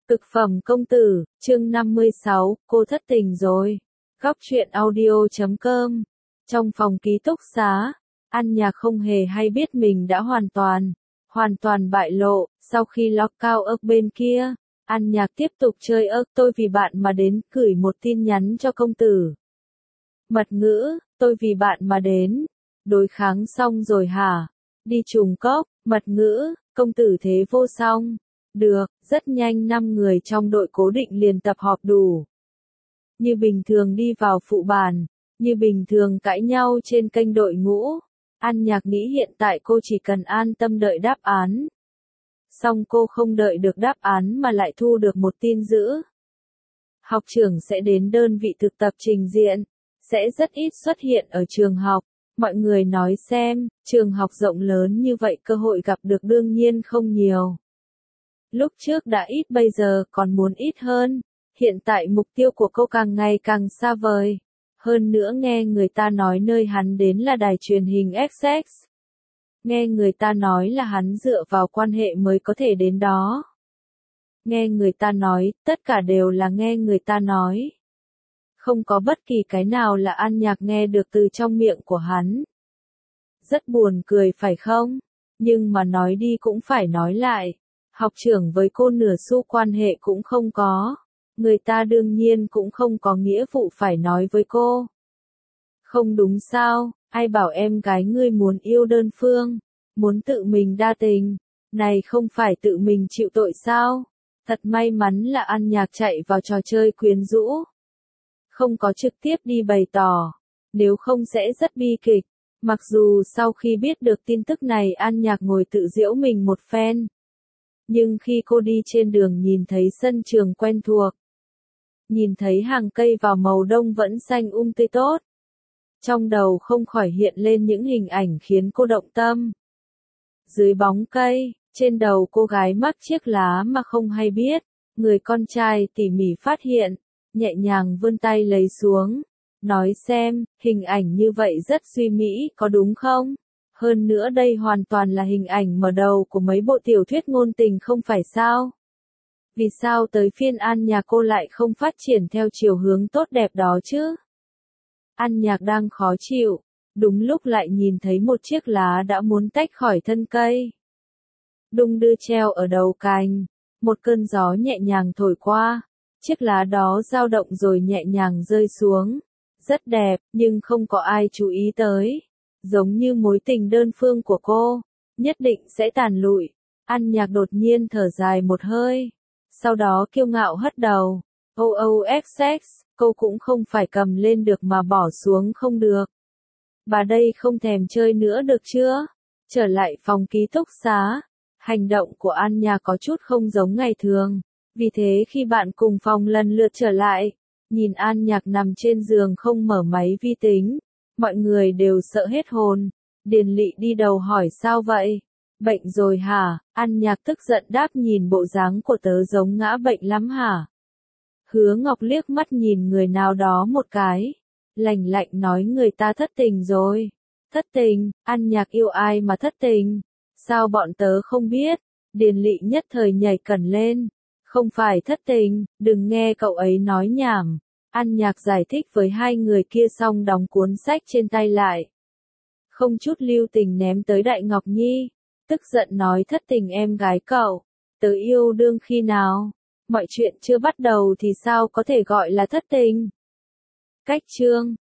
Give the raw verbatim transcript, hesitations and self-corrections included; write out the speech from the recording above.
Cực phẩm công tử, chương năm mươi sáu, cô thất tình rồi. Góc truyện audio chấm com. Trong phòng ký túc xá, An Nhạc không hề hay biết mình đã hoàn toàn, hoàn toàn bại lộ. Sau khi lock out ở bên kia, An Nhạc tiếp tục chơi ớt tôi vì bạn mà đến, gửi một tin nhắn cho công tử. Mật ngữ, tôi vì bạn mà đến. Đối kháng xong rồi hả? Đi trùng cốc, mật ngữ, công tử thế vô song. Được, rất nhanh năm người trong đội cố định liền tập họp đủ. Như bình thường đi vào phụ bàn, như bình thường cãi nhau trên kênh đội ngũ. An Nhạc nghĩ hiện tại cô chỉ cần an tâm đợi đáp án. Xong cô không đợi được đáp án mà lại thu được một tin dữ. Học trưởng sẽ đến đơn vị thực tập trình diện, sẽ rất ít xuất hiện ở trường học. Mọi người nói xem, trường học rộng lớn như vậy cơ hội gặp được đương nhiên không nhiều. Lúc trước đã ít bây giờ còn muốn ít hơn, hiện tại mục tiêu của cô càng ngày càng xa vời. Hơn nữa nghe người ta nói nơi hắn đến là đài truyền hình ét ích. Nghe người ta nói là hắn dựa vào quan hệ mới có thể đến đó. Nghe người ta nói, tất cả đều là nghe người ta nói. Không có bất kỳ cái nào là An Nhạc nghe được từ trong miệng của hắn. Rất buồn cười phải không? Nhưng mà nói đi cũng phải nói lại. Học trưởng với cô nửa xu quan hệ cũng không có. Người ta đương nhiên cũng không có nghĩa vụ phải nói với cô. Không đúng sao, ai bảo em gái ngươi muốn yêu đơn phương, muốn tự mình đa tình, này không phải tự mình chịu tội sao? Thật may mắn là An Nhạc chạy vào trò chơi quyến rũ. Không có trực tiếp đi bày tỏ, nếu không sẽ rất bi kịch. Mặc dù sau khi biết được tin tức này An Nhạc ngồi tự giễu mình một phen. Nhưng khi cô đi trên đường nhìn thấy sân trường quen thuộc, nhìn thấy hàng cây vào màu đông vẫn xanh um tươi tốt, trong đầu không khỏi hiện lên những hình ảnh khiến cô động tâm. Dưới bóng cây, trên đầu cô gái mắc chiếc lá mà không hay biết, người con trai tỉ mỉ phát hiện, nhẹ nhàng vươn tay lấy xuống, nói xem, hình ảnh như vậy rất duy mỹ có đúng không? Hơn nữa đây hoàn toàn là hình ảnh mở đầu của mấy bộ tiểu thuyết ngôn tình không phải sao? Vì sao tới phiên An Nhạc cô lại không phát triển theo chiều hướng tốt đẹp đó chứ? An Nhạc đang khó chịu, đúng lúc lại nhìn thấy một chiếc lá đã muốn tách khỏi thân cây. Đung đưa treo ở đầu cành, một cơn gió nhẹ nhàng thổi qua, chiếc lá đó dao động rồi nhẹ nhàng rơi xuống. Rất đẹp, nhưng không có ai chú ý tới. Giống như mối tình đơn phương của cô, nhất định sẽ tàn lụi. An Nhạc đột nhiên thở dài một hơi, sau đó kiêu ngạo hất đầu. o o ích ích, cô cũng không phải cầm lên được mà bỏ xuống không được. Bà đây không thèm chơi nữa được chưa? Trở lại phòng ký túc xá, hành động của An Nhạc có chút không giống ngày thường. Vì thế khi bạn cùng phòng lần lượt trở lại, nhìn An Nhạc nằm trên giường không mở máy vi tính, mọi người đều sợ hết hồn. Điền Lị đi đầu hỏi sao vậy? Bệnh rồi hả? An Nhạc tức giận đáp nhìn bộ dáng của tớ giống ngã bệnh lắm hả? Hứa Ngọc liếc mắt nhìn người nào đó một cái, lạnh lạnh nói người ta thất tình rồi. Thất tình? An Nhạc yêu ai mà thất tình? Sao bọn tớ không biết? Điền Lị nhất thời nhảy cẩn lên. Không phải thất tình, đừng nghe cậu ấy nói nhảm. An Nhạc giải thích với hai người kia xong đóng cuốn sách trên tay lại. Không chút lưu tình ném tới Đại Ngọc Nhi. Tức giận nói thất tình em gái cậu. Tớ yêu đương khi nào? Mọi chuyện chưa bắt đầu thì sao có thể gọi là thất tình? Cách chương.